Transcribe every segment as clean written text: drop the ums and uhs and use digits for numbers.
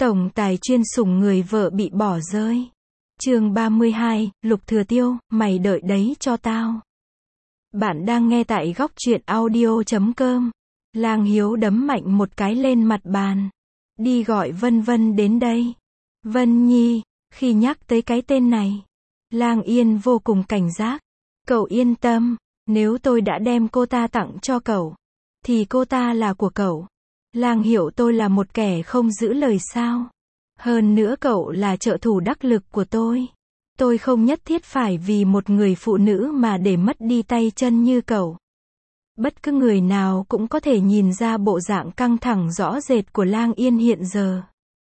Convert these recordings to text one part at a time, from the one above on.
Tổng tài chuyên sủng người vợ bị bỏ rơi. Chương 32, Lục Thừa Tiêu, mày đợi đấy cho tao. Bạn đang nghe tại góc truyện audio.com. Lang Hiếu đấm mạnh một cái lên mặt bàn. Đi gọi Vân Vân đến đây. Vân Nhi, khi nhắc tới cái tên này, Lang Yên vô cùng cảnh giác. Cậu yên tâm, nếu tôi đã đem cô ta tặng cho cậu, thì cô ta là của cậu. Lang hiểu tôi là một kẻ không giữ lời sao? Hơn nữa cậu là trợ thủ đắc lực của tôi. Tôi không nhất thiết phải vì một người phụ nữ mà để mất đi tay chân như cậu. Bất cứ người nào cũng có thể nhìn ra bộ dạng căng thẳng rõ rệt của Lang Yên hiện giờ.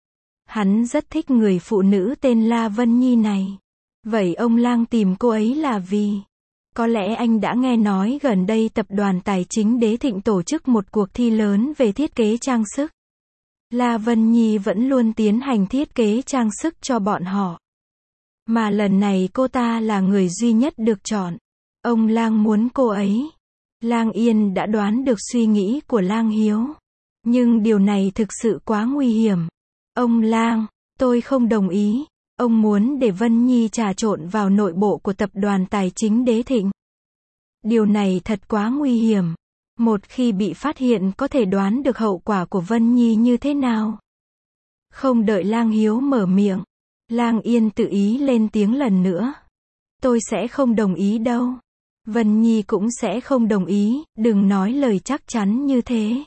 Hắn rất thích người phụ nữ tên La Vân Nhi này. Vậy ông Lang tìm cô ấy là vì... Có lẽ anh đã nghe nói gần đây tập đoàn tài chính Đế Thịnh tổ chức một cuộc thi lớn về thiết kế trang sức. La Vân Nhi vẫn luôn tiến hành thiết kế trang sức cho bọn họ. Mà lần này cô ta là người duy nhất được chọn. Ông Lang muốn cô ấy. Lang Yên đã đoán được suy nghĩ của Lang Hiếu. Nhưng điều này thực sự quá nguy hiểm. Ông Lang, tôi không đồng ý. Ông muốn để Vân Nhi trà trộn vào nội bộ của tập đoàn tài chính Đế Thịnh. Điều này thật quá nguy hiểm. Một khi bị phát hiện có thể đoán được hậu quả của Vân Nhi như thế nào. Không đợi Lang Hiếu mở miệng, Lang Yên tự ý lên tiếng lần nữa. Tôi sẽ không đồng ý đâu. Vân Nhi cũng sẽ không đồng ý, đừng nói lời chắc chắn như thế.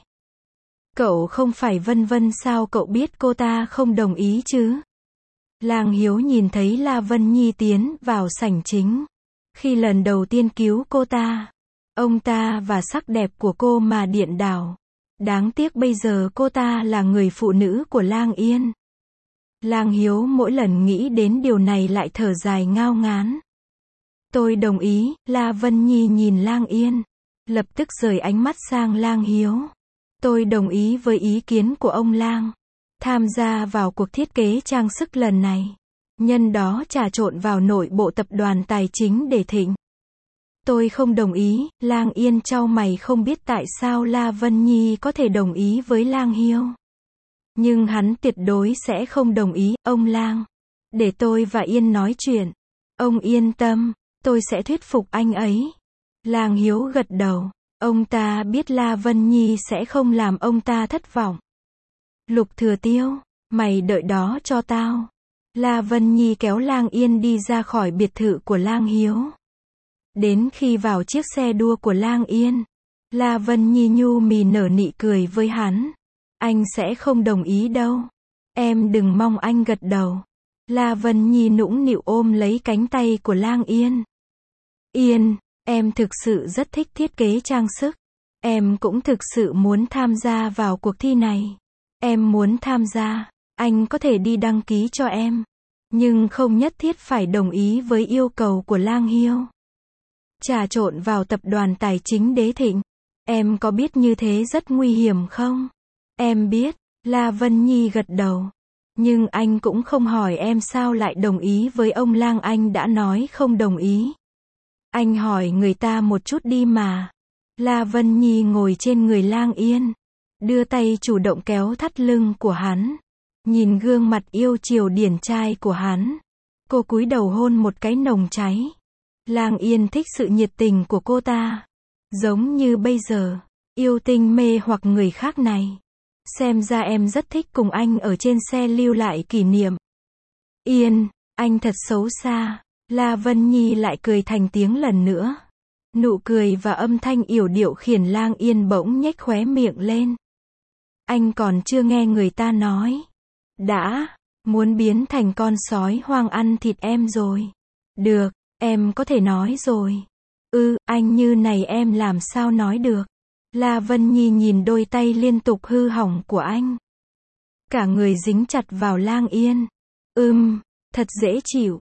Cậu không phải Vân Vân sao cậu biết cô ta không đồng ý chứ? Lang Hiếu nhìn thấy La Vân Nhi tiến vào sảnh chính. Khi lần đầu tiên cứu cô ta, ông ta và sắc đẹp của cô mà điện đảo. Đáng tiếc bây giờ cô ta là người phụ nữ của Lang Yên. Lang Hiếu mỗi lần nghĩ đến điều này lại thở dài ngao ngán. Tôi đồng ý, La Vân Nhi nhìn Lang Yên. Lập tức rời ánh mắt sang Lang Hiếu. Tôi đồng ý với ý kiến của ông Lang. Tham gia vào cuộc thiết kế trang sức lần này. Nhân đó trà trộn vào nội bộ tập đoàn tài chính Đế Thịnh. Tôi không đồng ý, Lang Yên chau mày không biết tại sao La Vân Nhi có thể đồng ý với Lang Hiếu. Nhưng hắn tuyệt đối sẽ không đồng ý, ông Lang. Để tôi và Yên nói chuyện. Ông yên tâm, tôi sẽ thuyết phục anh ấy. Lang Hiếu gật đầu, ông ta biết La Vân Nhi sẽ không làm ông ta thất vọng. Lục Thừa Tiêu, mày đợi đó cho tao. La Vân Nhi kéo Lang Yên đi ra khỏi biệt thự của Lang Hiếu. Đến khi vào chiếc xe đua của Lang Yên, La Vân Nhi nhu mì nở nị cười với hắn. Anh sẽ không đồng ý đâu. Em đừng mong anh gật đầu. La Vân Nhi nũng nịu ôm lấy cánh tay của Lang Yên. Yên, em thực sự rất thích thiết kế trang sức. Em cũng thực sự muốn tham gia vào cuộc thi này. Em muốn tham gia, anh có thể đi đăng ký cho em. Nhưng không nhất thiết phải đồng ý với yêu cầu của Lang Hiếu. Trà trộn vào tập đoàn tài chính Đế Thịnh. Em có biết như thế rất nguy hiểm không? Em biết, La Vân Nhi gật đầu. Nhưng anh cũng không hỏi em sao lại đồng ý với ông Lang, anh đã nói không đồng ý. Anh hỏi người ta một chút đi mà. La Vân Nhi ngồi trên người Lang Yên. Đưa tay chủ động kéo thắt lưng của hắn. Nhìn gương mặt yêu chiều điển trai của hắn. Cô cúi đầu hôn một cái nồng cháy. Lang Yên thích sự nhiệt tình của cô ta. Giống như bây giờ, yêu tinh mê hoặc người khác này. Xem ra em rất thích cùng anh ở trên xe lưu lại kỷ niệm. Yên, anh thật xấu xa. La Vân Nhi lại cười thành tiếng lần nữa. Nụ cười và âm thanh yểu điệu khiến Lang Yên bỗng nhếch khóe miệng lên. Anh còn chưa nghe người ta nói. Đã, muốn biến thành con sói hoang ăn thịt em rồi. Được, em có thể nói rồi. Anh như này em làm sao nói được. La Vân Nhi nhìn đôi tay liên tục hư hỏng của anh. Cả người dính chặt vào Lang Yên. Thật dễ chịu.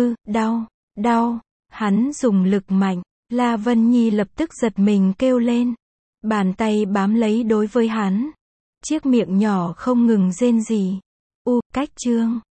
Đau. Hắn dùng lực mạnh. La Vân Nhi lập tức giật mình kêu lên. Bàn tay bám lấy đối với hắn. Chiếc miệng nhỏ không ngừng rên rỉ. Cách chương